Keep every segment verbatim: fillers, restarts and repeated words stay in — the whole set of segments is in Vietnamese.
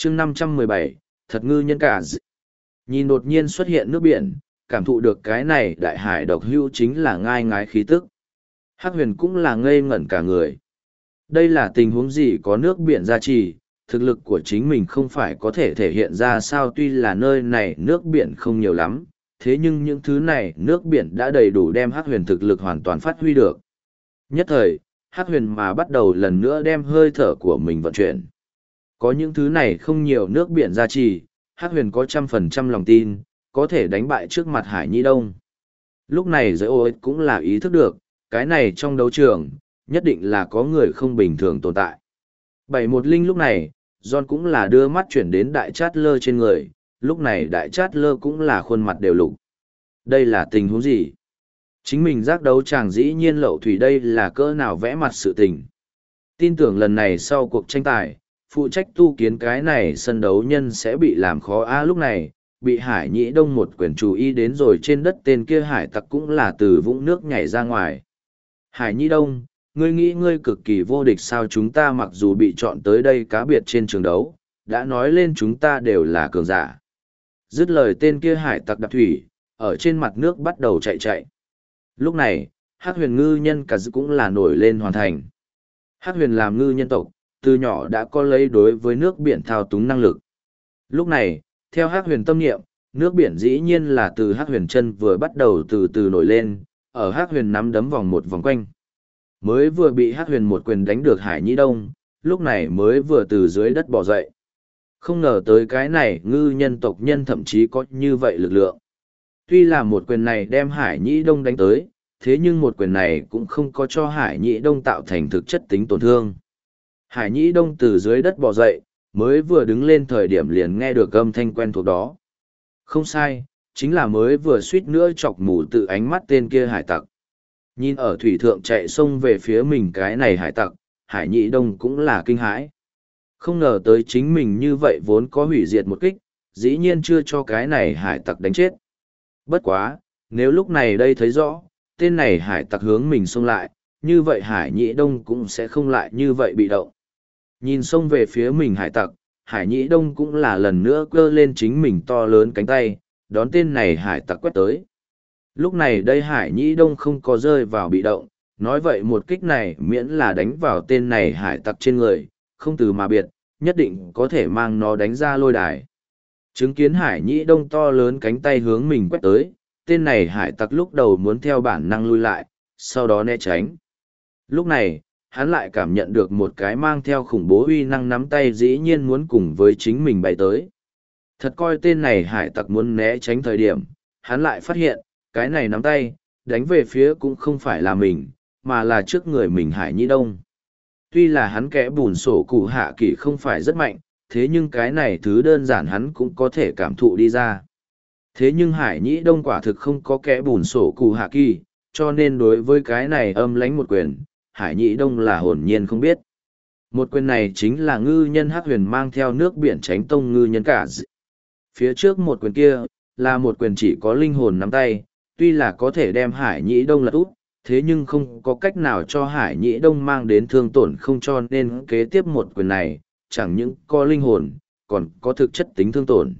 chương năm trăm mười bảy, thật ngư nhân cả d... Nhìn đột nhiên xuất hiện nước biển, cảm thụ được cái này đại hải độc hữu chính là ngai ngái khí tức. Hắc huyền cũng là ngây ngẩn cả người. Đây là tình huống gì có nước biển gia trì, thực lực của chính mình không phải có thể thể hiện ra sao, tuy là nơi này nước biển không nhiều lắm, thế nhưng những thứ này nước biển đã đầy đủ đem Hắc huyền thực lực hoàn toàn phát huy được. Nhất thời, Hắc huyền mà bắt đầu lần nữa đem hơi thở của mình vận chuyển. Có những thứ này không nhiều nước biển gia trì, Hắc huyền có trăm phần trăm lòng tin, có thể đánh bại trước mặt Hải Nhĩ Đông. Lúc này giới ô cũng là ý thức được, cái này trong đấu trường, nhất định là có người không bình thường tồn tại. Bảy một linh lúc này, John cũng là đưa mắt chuyển đến đại chát lơ trên người, lúc này đại chát lơ cũng là khuôn mặt đều lục. Đây là tình huống gì? Chính mình giác đấu chàng dĩ nhiên lậu thủy, đây là cỡ nào vẽ mặt sự tình. Tin tưởng lần này sau cuộc tranh tài, phụ trách tu kiến cái này sân đấu nhân sẽ bị làm khó a lúc này, bị Hải Nhĩ Đông một quyền chú ý đến rồi, trên đất tên kia hải tặc cũng là từ vũng nước nhảy ra ngoài. Hải Nhĩ Đông, ngươi nghĩ ngươi cực kỳ vô địch sao? Chúng ta mặc dù bị chọn tới đây cá biệt trên trường đấu, đã nói lên chúng ta đều là cường giả. Dứt lời tên kia hải tặc đạp thủy, ở trên mặt nước bắt đầu chạy chạy. Lúc này, Hắc huyền ngư nhân cả dự cũng là nổi lên hoàn thành. Hắc huyền làm ngư nhân tộc, từ nhỏ đã có lấy đối với nước biển thao túng năng lực. Lúc này, theo Hắc huyền tâm niệm, nước biển dĩ nhiên là từ Hắc huyền chân vừa bắt đầu từ từ nổi lên, ở Hắc huyền nắm đấm vòng một vòng quanh. Mới vừa bị Hắc huyền một quyền đánh được Hải Nhĩ Đông, lúc này mới vừa từ dưới đất bò dậy. Không ngờ tới cái này ngư nhân tộc nhân thậm chí có như vậy lực lượng. Tuy là một quyền này đem Hải Nhĩ Đông đánh tới, thế nhưng một quyền này cũng không có cho Hải Nhĩ Đông tạo thành thực chất tính tổn thương. Hải Nhĩ Đông từ dưới đất bò dậy, mới vừa đứng lên thời điểm liền nghe được âm thanh quen thuộc đó. Không sai, chính là mới vừa suýt nữa chọc mù tự ánh mắt tên kia hải tặc. Nhìn ở thủy thượng chạy sông về phía mình cái này hải tặc, Hải Nhĩ Đông cũng là kinh hãi. Không ngờ tới chính mình như vậy vốn có hủy diệt một kích, dĩ nhiên chưa cho cái này hải tặc đánh chết. Bất quá, nếu lúc này đây thấy rõ, tên này hải tặc hướng mình xông lại, như vậy Hải Nhĩ Đông cũng sẽ không lại như vậy bị động. Nhìn xông về phía mình hải tặc, Hải Nhĩ Đông cũng là lần nữa cơ lên chính mình to lớn cánh tay, đón tên này hải tặc quét tới. Lúc này đây Hải Nhĩ Đông không có rơi vào bị động, nói vậy một kích này miễn là đánh vào tên này hải tặc trên người, không từ mà biệt, nhất định có thể mang nó đánh ra lôi đài. Chứng kiến Hải Nhĩ Đông to lớn cánh tay hướng mình quét tới, tên này hải tặc lúc đầu muốn theo bản năng lui lại, sau đó né tránh. Lúc này, hắn lại cảm nhận được một cái mang theo khủng bố uy năng nắm tay dĩ nhiên muốn cùng với chính mình bay tới. Thật coi tên này hải tặc muốn né tránh thời điểm, hắn lại phát hiện, cái này nắm tay, đánh về phía cũng không phải là mình, mà là trước người mình Hải Nhĩ Đông. Tuy là hắn kẽ bùn sổ cụ hạ kỳ không phải rất mạnh, thế nhưng cái này thứ đơn giản hắn cũng có thể cảm thụ đi ra. Thế nhưng Hải Nhĩ Đông quả thực không có kẽ bùn sổ cụ hạ kỳ, cho nên đối với cái này âm lánh một quyền, Hải Nhĩ Đông là hồn nhiên không biết. Một quyền này chính là ngư nhân Hắc huyền mang theo nước biển tránh tông ngư nhân cả d... Phía trước một quyền kia, là một quyền chỉ có linh hồn nắm tay, tuy là có thể đem Hải Nhĩ Đông lật úp, thế nhưng không có cách nào cho Hải Nhĩ Đông mang đến thương tổn, không cho nên kế tiếp một quyền này, chẳng những có linh hồn, còn có thực chất tính thương tổn.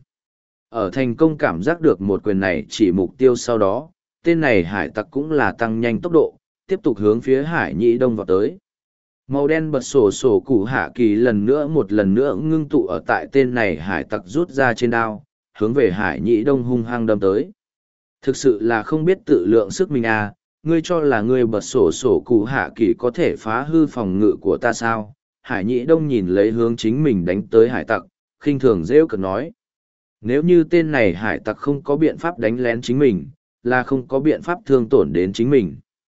Ở thành công cảm giác được một quyền này chỉ mục tiêu sau đó, tên này hải tặc cũng là tăng nhanh tốc độ, tiếp tục hướng phía Hải Nhĩ Đông vào tới. Màu đen bật sổ sổ củ hạ kỳ lần nữa một lần nữa ngưng tụ ở tại tên này hải tặc rút ra trên đao, hướng về Hải Nhĩ Đông hung hăng đâm tới. Thực sự là không biết tự lượng sức mình à, ngươi cho là ngươi bật sổ sổ củ hạ kỳ có thể phá hư phòng ngự của ta sao? Hải Nhĩ Đông nhìn lấy hướng chính mình đánh tới hải tặc, khinh thường rêu cực nói. Nếu như tên này hải tặc không có biện pháp đánh lén chính mình, là không có biện pháp thương tổn đến chính mình.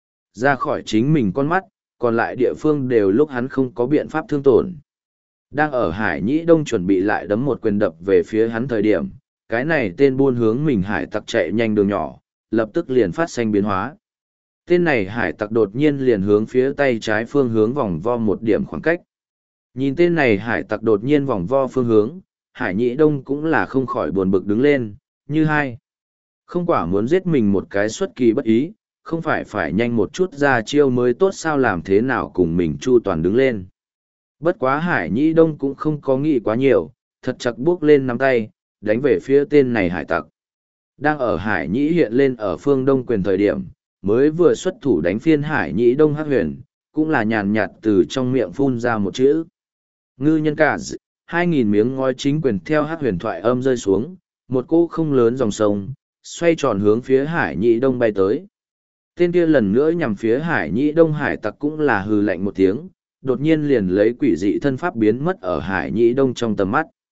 Ra khỏi chính mình con mắt, còn lại địa phương đều lúc hắn không có biện pháp thương tổn. Đang ở Hải Nhĩ Đông chuẩn bị lại đấm một quyền đập về phía hắn thời điểm, cái này tên buôn hướng mình hải tặc chạy nhanh đường nhỏ, lập tức liền phát sinh biến hóa. Tên này hải tặc đột nhiên liền hướng phía tay trái phương hướng vòng vo một điểm khoảng cách. Nhìn tên này hải tặc đột nhiên vòng vo phương hướng, Hải Nhĩ Đông cũng là không khỏi buồn bực đứng lên, như hai. Không quả muốn giết mình một cái xuất kỳ bất ý, không phải phải nhanh một chút ra chiêu mới tốt sao, làm thế nào cùng mình chu toàn đứng lên. Bất quá Hải Nhĩ Đông cũng không có nghĩ quá nhiều, thật chặt buốc lên nắm tay, đánh về phía tên này hải tặc. Đang ở Hải Nhĩ hiện lên ở phương Đông Quyền thời điểm, mới vừa xuất thủ đánh phiên Hải Nhĩ Đông Hắc Huyền, cũng là nhàn nhạt từ trong miệng phun ra một chữ. Ngư nhân cả d... hai nghìn miếng ngói chính quyền theo Hắc Huyền thoại âm rơi xuống, một cỗ không lớn dòng sông, xoay tròn hướng phía Hải Nhĩ Đông bay tới. Tên kia lần nữa nhằm phía Hải Nhĩ Đông hải tặc cũng là hừ lạnh một tiếng, đột nhiên liền lấy quỷ dị thân pháp biến mất ở Hải Nhĩ Đông trong tầm mắt.